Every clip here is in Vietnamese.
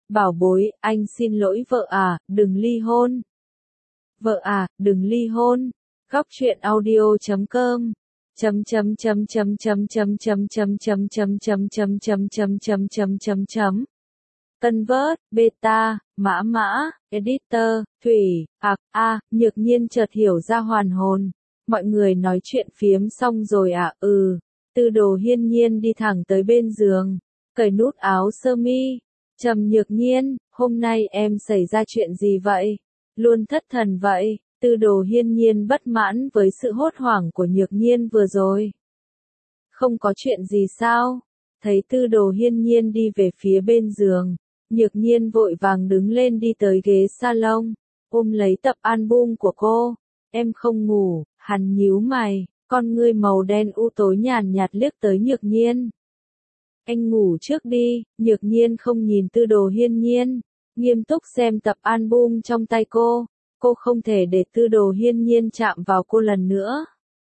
Bảo bối, anh xin lỗi vợ à, đừng ly hôn. Vợ à, đừng ly hôn. Góc truyện audio.com chấm chấm chấm chấm chấm chấm chấm chấm chấm chấm chấm chấm chấm chấm chấm chấm chấm chấm. Convert, beta, mã, editor, thủy, Nhược Nhiên chợt hiểu ra hoàn hồn. Mọi người nói chuyện phiếm xong rồi à? Tư Đồ Hiên Nhiên đi thẳng tới bên giường, cởi nút áo sơ mi. Trầm Nhược Nhiên, hôm nay em xảy ra chuyện gì vậy? Luôn thất thần vậy. Tư Đồ Hiên Nhiên bất mãn với sự hốt hoảng của Nhược Nhiên vừa rồi. Không có chuyện gì sao? Thấy Tư Đồ Hiên Nhiên đi về phía bên giường, Nhược Nhiên vội vàng đứng lên đi tới ghế salon, ôm lấy tập album của cô. Em không ngủ, hắn nhíu mày, con ngươi màu đen u tối nhàn nhạt liếc tới Nhược Nhiên. Anh ngủ trước đi. Nhược Nhiên không nhìn Tư Đồ Hiên Nhiên, nghiêm túc xem tập album trong tay cô. Cô không thể để Tư Đồ Hiên Nhiên chạm vào cô lần nữa.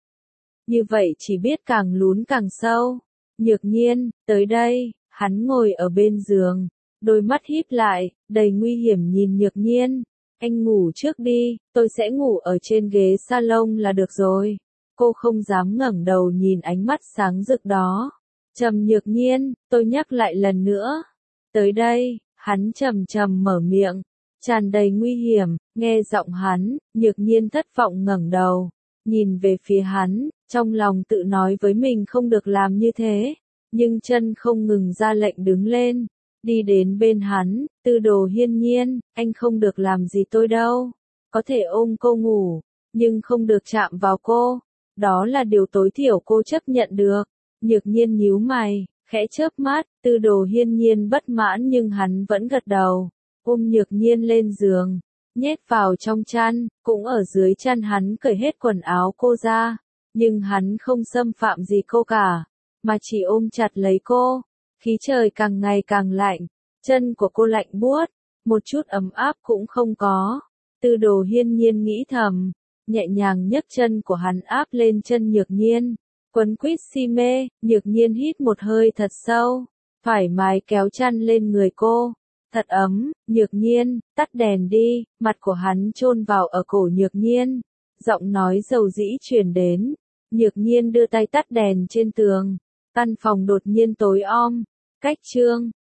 Như vậy chỉ biết càng lún càng sâu. Nhược Nhiên, tới đây. Hắn ngồi ở bên giường, đôi mắt híp lại, đầy nguy hiểm nhìn Nhược Nhiên. Anh ngủ trước đi, tôi sẽ ngủ ở trên ghế salon là được rồi. Cô không dám ngẩng đầu nhìn ánh mắt sáng rực đó. Trầm Nhược Nhiên, tôi nhắc lại lần nữa. Tới đây. Hắn trầm trầm mở miệng, tràn đầy nguy hiểm. Nghe giọng hắn, Nhược Nhiên thất vọng ngẩng đầu, nhìn về phía hắn, trong lòng tự nói với mình không được làm như thế, nhưng chân không ngừng ra lệnh đứng lên, đi đến bên hắn. Tư Đồ Hiên Nhiên, anh không được làm gì tôi đâu, có thể ôm cô ngủ, nhưng không được chạm vào cô, đó là điều tối thiểu cô chấp nhận được. Nhược Nhiên nhíu mày, khẽ chớp mắt. Tư Đồ Hiên Nhiên bất mãn nhưng hắn vẫn gật đầu, ôm Nhược Nhiên lên giường, nhét vào trong chăn, cũng ở dưới chăn hắn cởi hết quần áo cô ra, nhưng hắn không xâm phạm gì cô cả, mà chỉ ôm chặt lấy cô. Khí trời càng ngày càng lạnh, chân của cô lạnh buốt, một chút ấm áp cũng không có. Tư Đồ Hiên Nhiên nghĩ thầm, nhẹ nhàng nhấc chân của hắn áp lên chân Nhược Nhiên, quấn quýt si mê. Nhược Nhiên hít một hơi thật sâu, thoải mái kéo chăn lên người cô. Thật ấm. Nhược Nhiên, tắt đèn đi. Mặt của hắn chôn vào ở cổ Nhược Nhiên, giọng nói dầu dĩ truyền đến. Nhược Nhiên đưa tay tắt đèn trên tường, căn phòng đột nhiên tối om. Cách chương